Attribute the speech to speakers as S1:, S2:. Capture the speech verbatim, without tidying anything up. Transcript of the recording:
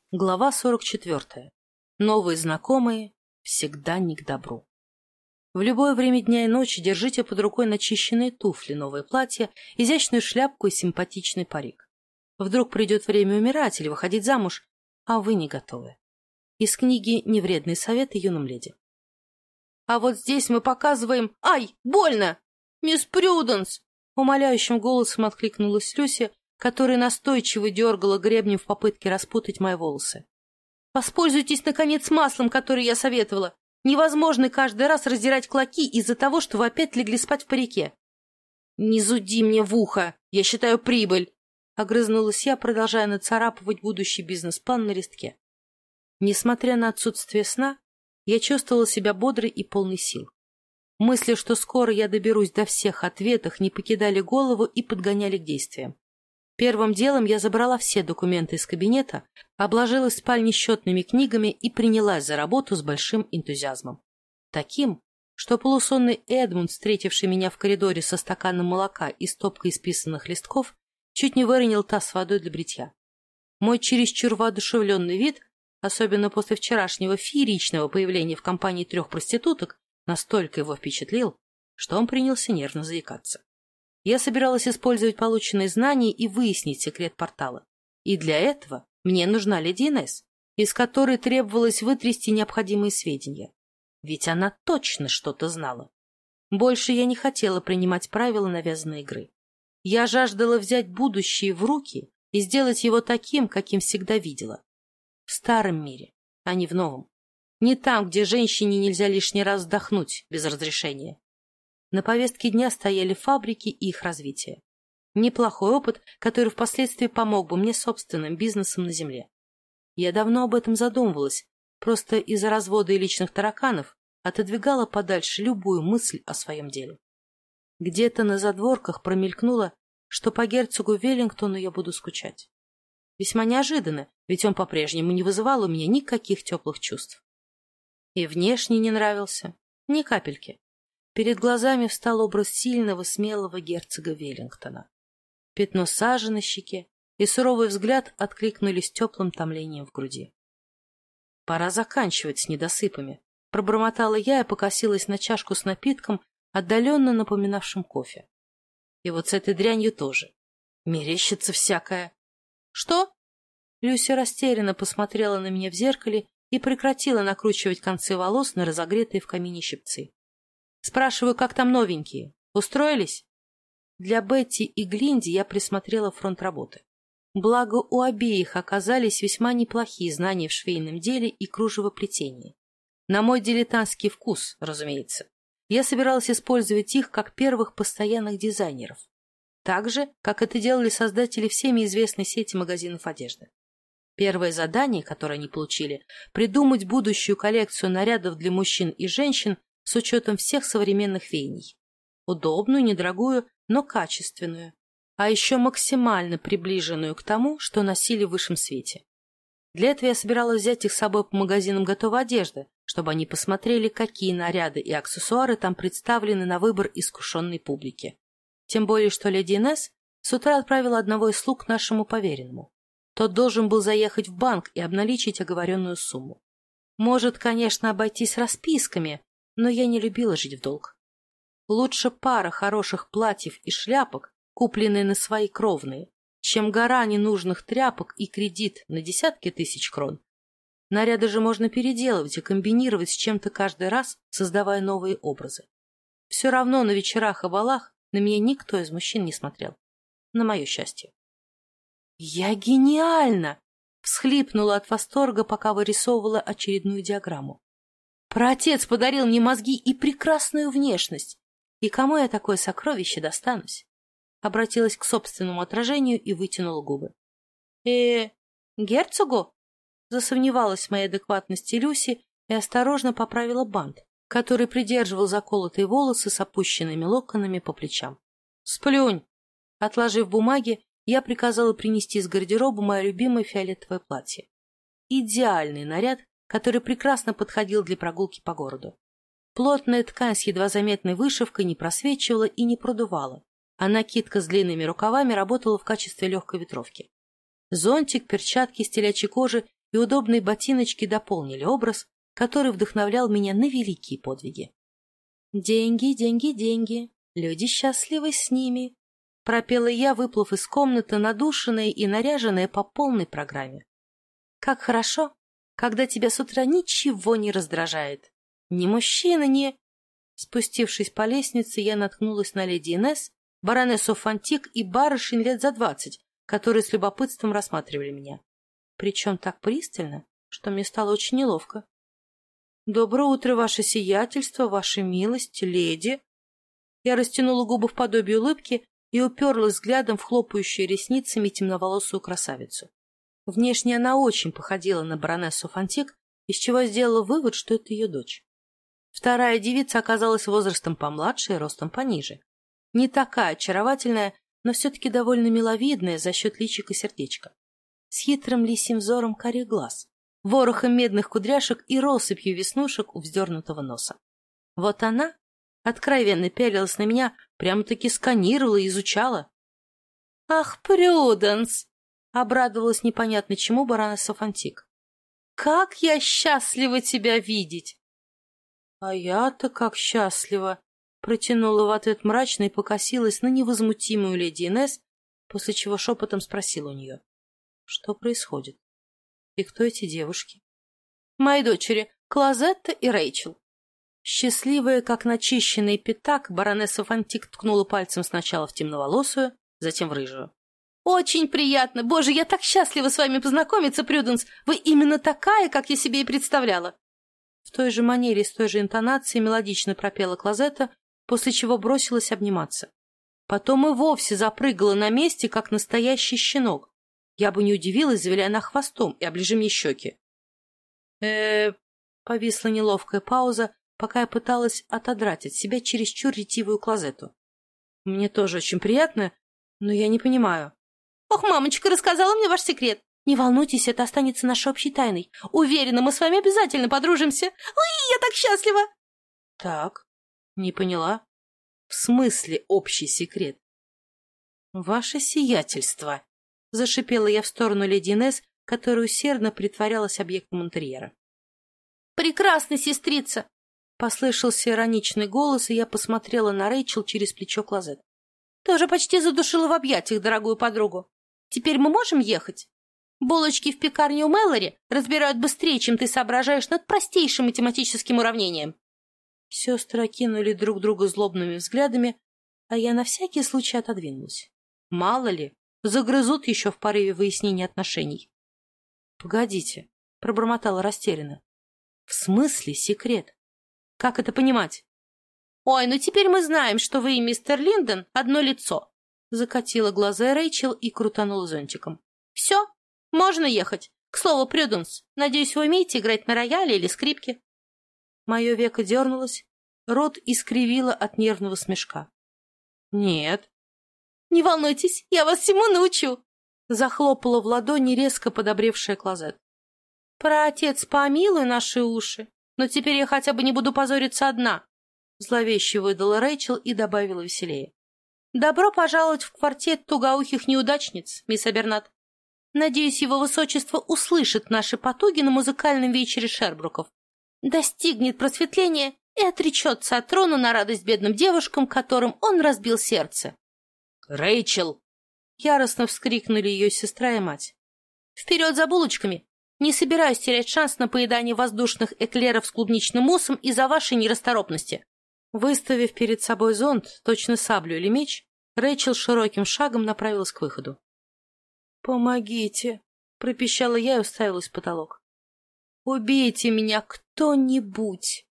S1: Глава сорок четвёртая. Новые знакомые всегда не к добру. В любое время дня и ночи держите под рукой начищенные туфли, новое платье, изящную шляпку и симпатичный парик. Вдруг придет время умирать или выходить замуж, а вы не готовы. Из книги «Невредные советы юным леди». «А вот здесь мы показываем... Ай, больно! Мисс Прюденс!» Умоляющим голосом откликнулась Люси, которая настойчиво дергала гребнем в попытке распутать мои волосы. «Воспользуйтесь, наконец, маслом, которое я советовала. Невозможно каждый раз раздирать клоки из-за того, что вы опять легли спать в парике». «Не зуди мне в ухо! Я считаю прибыль!» — огрызнулась я, продолжая нацарапывать будущий бизнес-план на листке. Несмотря на отсутствие сна, я чувствовала себя бодрой и полной сил. Мысли, что скоро я доберусь до всех ответов, не покидали голову и подгоняли к действиям. Первым делом я забрала все документы из кабинета, обложилась в спальне счетными книгами и принялась за работу с большим энтузиазмом. Таким, что полусонный Эдмунд, встретивший меня в коридоре со стаканом молока и стопкой исписанных листков, чуть не выронил таз с водой для бритья. Мой чересчур воодушевленный вид, особенно после вчерашнего фееричного появления в компании трех проституток, настолько его впечатлил, что он принялся нервно заикаться. Я собиралась использовать полученные знания и выяснить секрет портала. И для этого мне нужна леди Инесс, из которой требовалось вытрясти необходимые сведения. Ведь она точно что-то знала. Больше я не хотела принимать правила навязанной игры. Я жаждала взять будущее в руки и сделать его таким, каким всегда видела. В старом мире, а не в новом. Не там, где женщине нельзя лишний раз вздохнуть без разрешения. На повестке дня стояли фабрики и их развитие. Неплохой опыт, который впоследствии помог бы мне собственным бизнесом на земле. Я давно об этом задумывалась, просто из-за развода и личных тараканов отодвигала подальше любую мысль о своем деле. Где-то на задворках промелькнуло, что по герцогу Веллингтону я буду скучать. Весьма неожиданно, ведь он по-прежнему не вызывал у меня никаких теплых чувств. И внешне не нравился, ни капельки. Перед глазами встал образ сильного, смелого герцога Веллингтона. Пятно сажи на щеке и суровый взгляд откликнулись теплым томлением в груди. «Пора заканчивать с недосыпами», — пробормотала я и покосилась на чашку с напитком, отдаленно напоминавшим кофе. И вот с этой дрянью тоже. Мерещится всякое. «Что?» Люся растерянно посмотрела на меня в зеркале и прекратила накручивать концы волос на разогретые в камине щипцы. Спрашиваю, как там новенькие? Устроились? Для Бетти и Глинди я присмотрела фронт работы. Благо, у обеих оказались весьма неплохие знания в швейном деле и кружевоплетении. На мой дилетантский вкус, разумеется. Я собиралась использовать их как первых постоянных дизайнеров. Так же, как это делали создатели всеми известной сети магазинов одежды. Первое задание, которое они получили, придумать будущую коллекцию нарядов для мужчин и женщин с учетом всех современных веяний. Удобную, недорогую, но качественную. А еще максимально приближенную к тому, что носили в высшем свете. Для этого я собиралась взять их с собой по магазинам готовой одежды, чтобы они посмотрели, какие наряды и аксессуары там представлены на выбор искушенной публики. Тем более, что леди Инесс с утра отправила одного из слуг к нашему поверенному. Тот должен был заехать в банк и обналичить оговоренную сумму. Может, конечно, обойтись расписками, но я не любила жить в долг. Лучше пара хороших платьев и шляпок, купленные на свои кровные, чем гора ненужных тряпок и кредит на десятки тысяч крон. Наряды же можно переделывать и комбинировать с чем-то каждый раз, создавая новые образы. Все равно на вечерах и балах на меня никто из мужчин не смотрел. На мое счастье. «Я гениальна!» — всхлипнула от восторга, пока вырисовывала очередную диаграмму. Праотец подарил мне мозги и прекрасную внешность. И кому я такое сокровище достанусь? Обратилась к собственному отражению и вытянула губы. э герцогу? Засомневалась в моей адекватности Люси и осторожно поправила бант, который придерживал заколотые волосы с опущенными локонами по плечам. Сплюнь! Отложив бумаги, я приказала принести из гардероба мое любимое фиолетовое платье. Идеальный наряд, который прекрасно подходил для прогулки по городу. Плотная ткань с едва заметной вышивкой не просвечивала и не продувала, а накидка с длинными рукавами работала в качестве легкой ветровки. Зонтик, перчатки из телячьей кожи и удобные ботиночки дополнили образ, который вдохновлял меня на великие подвиги. «Деньги, деньги, деньги, люди счастливы с ними», — пропела я, выплыв из комнаты, надушенная и наряженная по полной программе. «Как хорошо, когда тебя с утра ничего не раздражает. Ни мужчина, ни...» Спустившись по лестнице, я наткнулась на леди Инесс, баронессу Фантик и барышень лет за двадцать, которые с любопытством рассматривали меня. Причем так пристально, что мне стало очень неловко. «Доброе утро, ваше сиятельство, ваша милость, леди!» Я растянула губы в подобие улыбки и уперлась взглядом в хлопающую ресницами темноволосую красавицу. Внешне она очень походила на баронессу Фантик, из чего я сделала вывод, что это ее дочь. Вторая девица оказалась возрастом помладше и ростом пониже. Не такая очаровательная, но все-таки довольно миловидная за счет личика и сердечка. С хитрым лисьим взором карих глаз, ворохом медных кудряшек и россыпью веснушек у вздернутого носа. Вот она откровенно пялилась на меня, прямо-таки сканировала и изучала. «Ах, Прюденс!» — обрадовалась непонятно чему баронесса Фантик. «Как я счастлива тебя видеть!» «А я-то как счастлива!» — протянула в ответ мрачно и покосилась на невозмутимую леди Инесс, после чего шепотом спросила у нее: «Что происходит? И кто эти девушки?» «Мои дочери Клозетта и Рэйчел». Счастливая, как начищенный пятак, баронесса Фантик ткнула пальцем сначала в темноволосую, затем в рыжую. «Очень приятно! Боже, я так счастлива с вами познакомиться, Прюденс! Вы именно такая, как я себе и представляла!» В той же манере, с той же интонацией мелодично пропела Клозетта, после чего бросилась обниматься. Потом и вовсе запрыгала на месте, как настоящий щенок. Я бы не удивилась, завиля она хвостом и оближи мне щеки. э Повисла неловкая пауза, пока я пыталась отодрать от себя чересчур ретивую Клозетту. «Мне тоже очень приятно, но я не понимаю». «Ох, мамочка рассказала мне ваш секрет. Не волнуйтесь, это останется нашей общей тайной. Уверена, мы с вами обязательно подружимся. Ой, я так счастлива!» «Так, не поняла. В смысле общий секрет?» «Ваше сиятельство!» — зашипела я в сторону леди Инесс, которая усердно притворялась объектом интерьера. «Прекрасно, сестрица!» — послышался ироничный голос, и я посмотрела на Рэйчел через плечо Клозет. «Ты уже почти задушила в объятиях дорогую подругу. Теперь мы можем ехать? Булочки в пекарне у Мэлори разбирают быстрее, чем ты соображаешь над простейшим математическим уравнением». Сестры окинули друг друга злобными взглядами, а я на всякий случай отодвинулась. Мало ли, загрызут еще в порыве выяснения отношений. «Погодите», — пробормотала растерянно. «В смысле секрет? Как это понимать?» «Ой, ну теперь мы знаем, что вы и мистер Линдон одно лицо», — закатила глаза Рэйчел и крутанула зонтиком. «Все, можно ехать. К слову, Прюденс, надеюсь, вы умеете играть на рояле или скрипке?» Мое веко дернулось, рот искривило от нервного смешка. «Нет». «Не волнуйтесь, я вас всему научу», — захлопала в ладони резко подобревшая Клозет. «Праотец, помилуй наши уши, но теперь я хотя бы не буду позориться одна», — зловеще выдала Рэйчел и добавила веселее. «Добро пожаловать в квартет тугоухих неудачниц, мисс Абернат. Надеюсь, его высочество услышит наши потуги на музыкальном вечере Шербруков, достигнет просветления и отречется от трона на радость бедным девушкам, которым он разбил сердце». «Рэйчел!» — яростно вскрикнули ее сестра и мать. «Вперед за булочками! Не собираюсь терять шанс на поедание воздушных эклеров с клубничным муссом из-за вашей нерасторопности». Выставив перед собой зонт, точно саблю или меч, Рэйчел широким шагом направилась к выходу. «Помогите!» — пропищала я и уставилась в потолок. «Убейте меня кто-нибудь!»